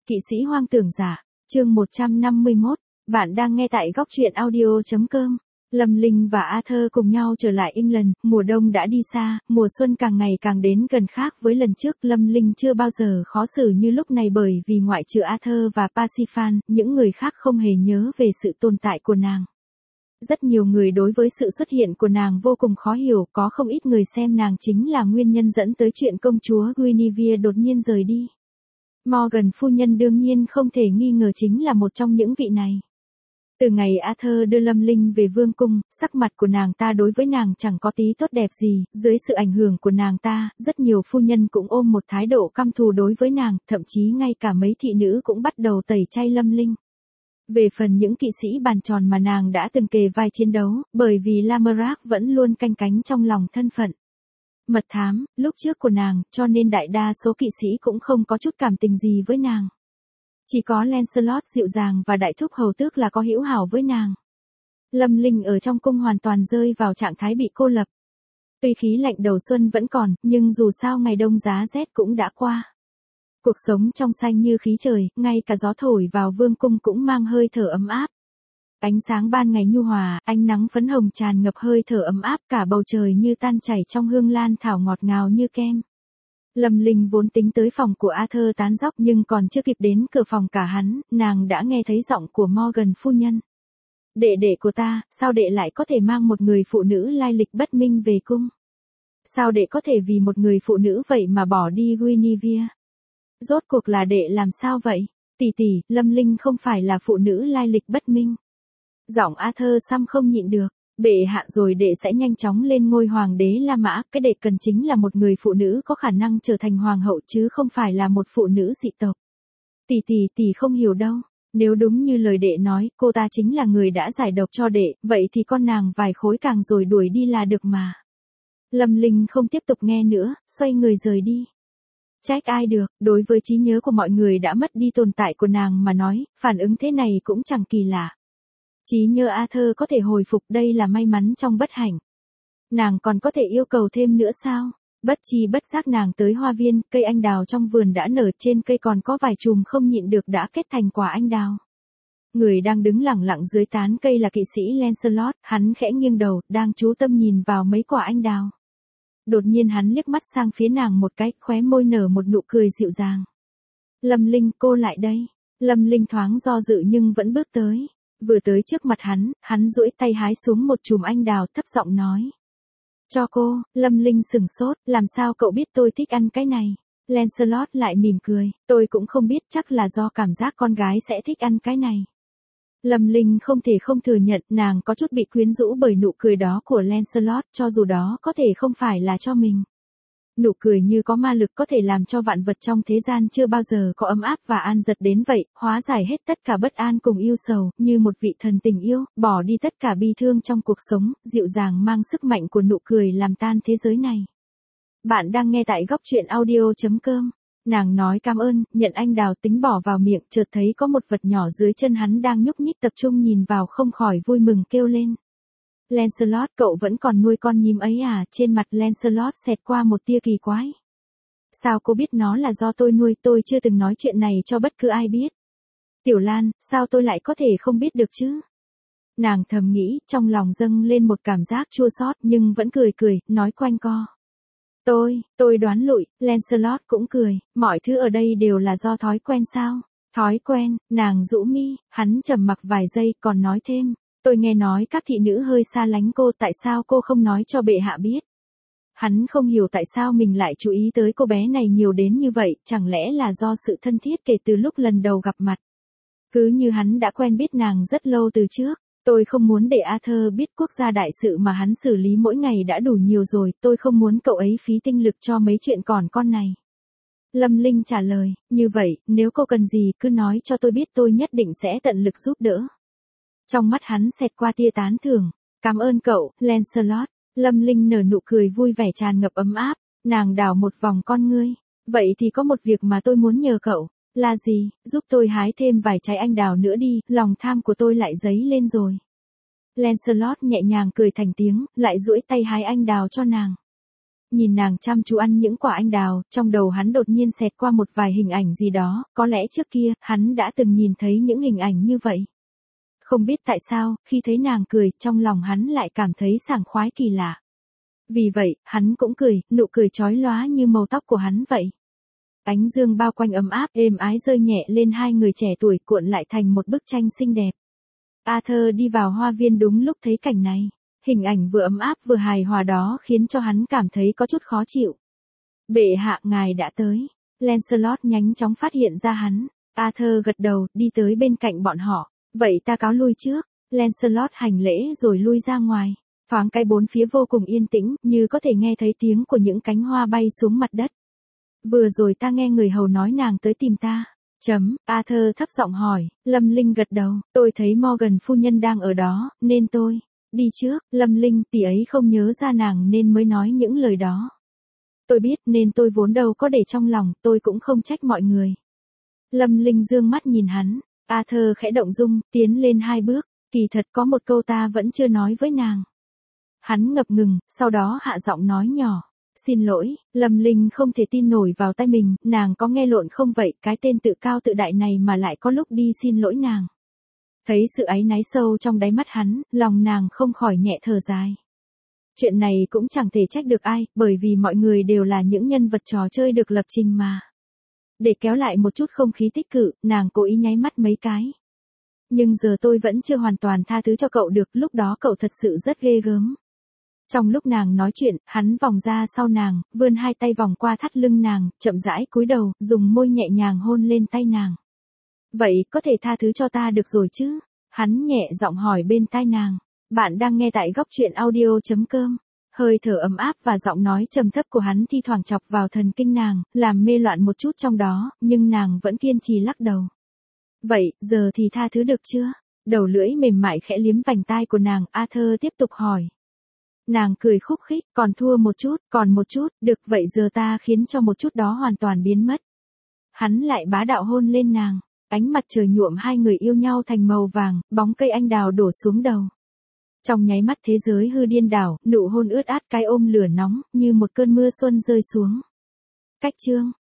Kỵ sĩ hoang tưởng giả, chương 151, bạn đang nghe tại góc truyện audio.com. Lâm Linh và Arthur cùng nhau trở lại England, mùa đông đã đi xa, mùa xuân càng ngày càng đến gần khác với lần trước. Lâm Linh chưa bao giờ khó xử như lúc này bởi vì ngoại trừ Arthur và Parsifal, những người khác không hề nhớ về sự tồn tại của nàng. Rất nhiều người đối với sự xuất hiện của nàng vô cùng khó hiểu, có không ít người xem nàng chính là nguyên nhân dẫn tới chuyện công chúa Guinevere đột nhiên rời đi. Morgan phu nhân đương nhiên không thể nghi ngờ chính là một trong những vị này. Từ ngày Arthur đưa Lâm Linh về vương cung, sắc mặt của nàng ta đối với nàng chẳng có tí tốt đẹp gì, dưới sự ảnh hưởng của nàng ta, rất nhiều phu nhân cũng ôm một thái độ căm thù đối với nàng, thậm chí ngay cả mấy thị nữ cũng bắt đầu tẩy chay Lâm Linh. Về phần những kỵ sĩ bàn tròn mà nàng đã từng kề vai chiến đấu, bởi vì Lamorak vẫn luôn canh cánh trong lòng thân phận mật thám, lúc trước của nàng, cho nên đại đa số kỵ sĩ cũng không có chút cảm tình gì với nàng. Chỉ có Lancelot dịu dàng và đại thúc hầu tước là có hữu hảo với nàng. Lâm Linh ở trong cung hoàn toàn rơi vào trạng thái bị cô lập. Tuy khí lạnh đầu xuân vẫn còn, nhưng dù sao ngày đông giá rét cũng đã qua. Cuộc sống trong xanh như khí trời, ngay cả gió thổi vào vương cung cũng mang hơi thở ấm áp. Ánh sáng ban ngày nhu hòa, ánh nắng phấn hồng tràn ngập hơi thở ấm áp, cả bầu trời như tan chảy trong hương lan thảo ngọt ngào như kem. Lâm Linh vốn tính tới phòng của Arthur tán dóc nhưng còn chưa kịp đến cửa phòng cả hắn, nàng đã nghe thấy giọng của Morgan phu nhân. Đệ đệ của ta, sao đệ lại có thể mang một người phụ nữ lai lịch bất minh về cung? Sao đệ có thể vì một người phụ nữ vậy mà bỏ đi Guinevere? Rốt cuộc là đệ làm sao vậy? Tỷ tỷ, Lâm Linh không phải là phụ nữ lai lịch bất minh. Giọng Arthur Sam không nhịn được. Bệ hạ rồi đệ sẽ nhanh chóng lên ngôi hoàng đế La Mã, cái đệ cần chính là một người phụ nữ có khả năng trở thành hoàng hậu chứ không phải là một phụ nữ dị tộc. Tỷ không hiểu đâu, nếu đúng như lời đệ nói, cô ta chính là người đã giải độc cho đệ, vậy thì con nàng vài khối càng rồi đuổi đi là được mà. Lâm Linh không tiếp tục nghe nữa, xoay người rời đi. Trách ai được, đối với trí nhớ của mọi người đã mất đi tồn tại của nàng mà nói, phản ứng thế này cũng chẳng kỳ lạ. Trí nhớ Arthur có thể hồi phục, đây là may mắn trong bất hạnh. Nàng còn có thể yêu cầu thêm nữa sao? Bất chi bất giác nàng tới hoa viên, cây anh đào trong vườn đã nở, trên cây còn có vài chùm không nhịn được đã kết thành quả anh đào. Người đang đứng lẳng lặng dưới tán cây là kỵ sĩ Lancelot, hắn khẽ nghiêng đầu, đang chú tâm nhìn vào mấy quả anh đào. Đột nhiên hắn liếc mắt sang phía nàng một cái, khóe môi nở một nụ cười dịu dàng. Lâm Linh, cô lại đây. Lâm Linh thoáng do dự nhưng vẫn bước tới. Vừa tới trước mặt hắn duỗi tay hái xuống một chùm anh đào, thấp giọng nói. Cho cô. Lâm Linh sửng sốt, làm sao cậu biết tôi thích ăn cái này? Lancelot lại mỉm cười, tôi cũng không biết, chắc là do cảm giác con gái sẽ thích ăn cái này. Lâm Linh không thể không thừa nhận, nàng có chút bị quyến rũ bởi nụ cười đó của Lancelot, cho dù đó có thể không phải là cho mình. Nụ cười như có ma lực, có thể làm cho vạn vật trong thế gian chưa bao giờ có ấm áp và an giật đến vậy, hóa giải hết tất cả bất an cùng yêu sầu, như một vị thần tình yêu, bỏ đi tất cả bi thương trong cuộc sống, dịu dàng mang sức mạnh của nụ cười làm tan thế giới này. Bạn đang nghe tại góc truyện audio.com. Nàng nói cảm ơn, nhận anh đào tính bỏ vào miệng, chợt thấy có một vật nhỏ dưới chân hắn đang nhúc nhích, tập trung nhìn vào không khỏi vui mừng kêu lên. Lancelot, cậu vẫn còn nuôi con nhím ấy à? Trên mặt Lancelot xẹt qua một tia kỳ quái. Sao cô biết nó là do tôi nuôi? Tôi chưa từng nói chuyện này cho bất cứ ai biết. Tiểu Lan, sao tôi lại có thể không biết được chứ? Nàng thầm nghĩ, trong lòng dâng lên một cảm giác chua xót nhưng vẫn cười, nói quanh co. Tôi đoán lụi. Lancelot cũng cười, mọi thứ ở đây đều là do thói quen sao? Thói quen, nàng rũ mi, hắn trầm mặc vài giây còn nói thêm. Tôi nghe nói các thị nữ hơi xa lánh cô, tại sao cô không nói cho bệ hạ biết? Hắn không hiểu tại sao mình lại chú ý tới cô bé này nhiều đến như vậy, chẳng lẽ là do sự thân thiết kể từ lúc lần đầu gặp mặt. Cứ như hắn đã quen biết nàng rất lâu từ trước. Tôi không muốn để Arthur biết quốc gia đại sự mà hắn xử lý mỗi ngày đã đủ nhiều rồi, tôi không muốn cậu ấy phí tinh lực cho mấy chuyện còn con này. Lâm Linh trả lời, như vậy, nếu cô cần gì cứ nói cho tôi biết, tôi nhất định sẽ tận lực giúp đỡ. Trong mắt hắn xẹt qua tia tán thưởng. Cảm ơn cậu, Lancelot. Lâm Linh nở nụ cười vui vẻ tràn ngập ấm áp, nàng đảo một vòng con ngươi. Vậy thì có một việc mà tôi muốn nhờ cậu. Là gì? Giúp tôi hái thêm vài trái anh đào nữa đi, lòng tham của tôi lại dấy lên rồi. Lancelot nhẹ nhàng cười thành tiếng, lại duỗi tay hái anh đào cho nàng. Nhìn nàng chăm chú ăn những quả anh đào, trong đầu hắn đột nhiên xẹt qua một vài hình ảnh gì đó, có lẽ trước kia, hắn đã từng nhìn thấy những hình ảnh như vậy. Không biết tại sao, khi thấy nàng cười, trong lòng hắn lại cảm thấy sảng khoái kỳ lạ. Vì vậy, hắn cũng cười, nụ cười chói lóa như màu tóc của hắn vậy. Ánh dương bao quanh ấm áp, êm ái rơi nhẹ lên hai người trẻ tuổi, cuộn lại thành một bức tranh xinh đẹp. Arthur đi vào hoa viên đúng lúc thấy cảnh này. Hình ảnh vừa ấm áp vừa hài hòa đó khiến cho hắn cảm thấy có chút khó chịu. Bệ hạ ngài đã tới. Lancelot nhanh chóng phát hiện ra hắn. Arthur gật đầu, đi tới bên cạnh bọn họ. Vậy ta cáo lui trước. Lancelot hành lễ rồi lui ra ngoài. Thoáng cái bốn phía vô cùng yên tĩnh, như có thể nghe thấy tiếng của những cánh hoa bay xuống mặt đất. Vừa rồi ta nghe người hầu nói nàng tới tìm ta. Arthur thấp giọng hỏi. Lâm Linh gật đầu. Tôi thấy Morgan phu nhân đang ở đó, nên tôi đi trước. Lâm Linh, tỷ ấy không nhớ ra nàng nên mới nói những lời đó. Tôi biết nên tôi vốn đâu có để trong lòng, tôi cũng không trách mọi người. Lâm Linh dương mắt nhìn hắn. Arthur khẽ động dung, tiến lên 2 bước. Kỳ thật có một câu ta vẫn chưa nói với nàng. Hắn ngập ngừng, sau đó hạ giọng nói nhỏ. Xin lỗi, Lâm Linh không thể tin nổi vào tay mình, nàng có nghe lộn không vậy, cái tên tự cao tự đại này mà lại có lúc đi xin lỗi nàng. Thấy sự áy náy sâu trong đáy mắt hắn, lòng nàng không khỏi nhẹ thở dài. Chuyện này cũng chẳng thể trách được ai, bởi vì mọi người đều là những nhân vật trò chơi được lập trình mà. Để kéo lại một chút không khí tích cực, nàng cố ý nháy mắt mấy cái. Nhưng giờ tôi vẫn chưa hoàn toàn tha thứ cho cậu được, lúc đó cậu thật sự rất ghê gớm. Trong lúc nàng nói chuyện, hắn vòng ra sau nàng, vươn 2 tay vòng qua thắt lưng nàng, chậm rãi cúi đầu, dùng môi nhẹ nhàng hôn lên tay nàng. Vậy, có thể tha thứ cho ta được rồi chứ? Hắn nhẹ giọng hỏi bên tai nàng. Bạn đang nghe tại góc truyện audio.com. Hơi thở ấm áp và giọng nói trầm thấp của hắn thi thoảng chọc vào thần kinh nàng, làm mê loạn một chút trong đó, nhưng nàng vẫn kiên trì lắc đầu. Vậy, giờ thì tha thứ được chưa? Đầu lưỡi mềm mại khẽ liếm vành tai của nàng, Arthur tiếp tục hỏi. Nàng cười khúc khích, còn thua một chút, còn một chút, được vậy giờ ta khiến cho một chút đó hoàn toàn biến mất. Hắn lại bá đạo hôn lên nàng, ánh mặt trời nhuộm hai người yêu nhau thành màu vàng, bóng cây anh đào đổ xuống đầu. Trong nháy mắt thế giới hư điên đảo, nụ hôn ướt át cái ôm lửa nóng, như một cơn mưa xuân rơi xuống. Cách chương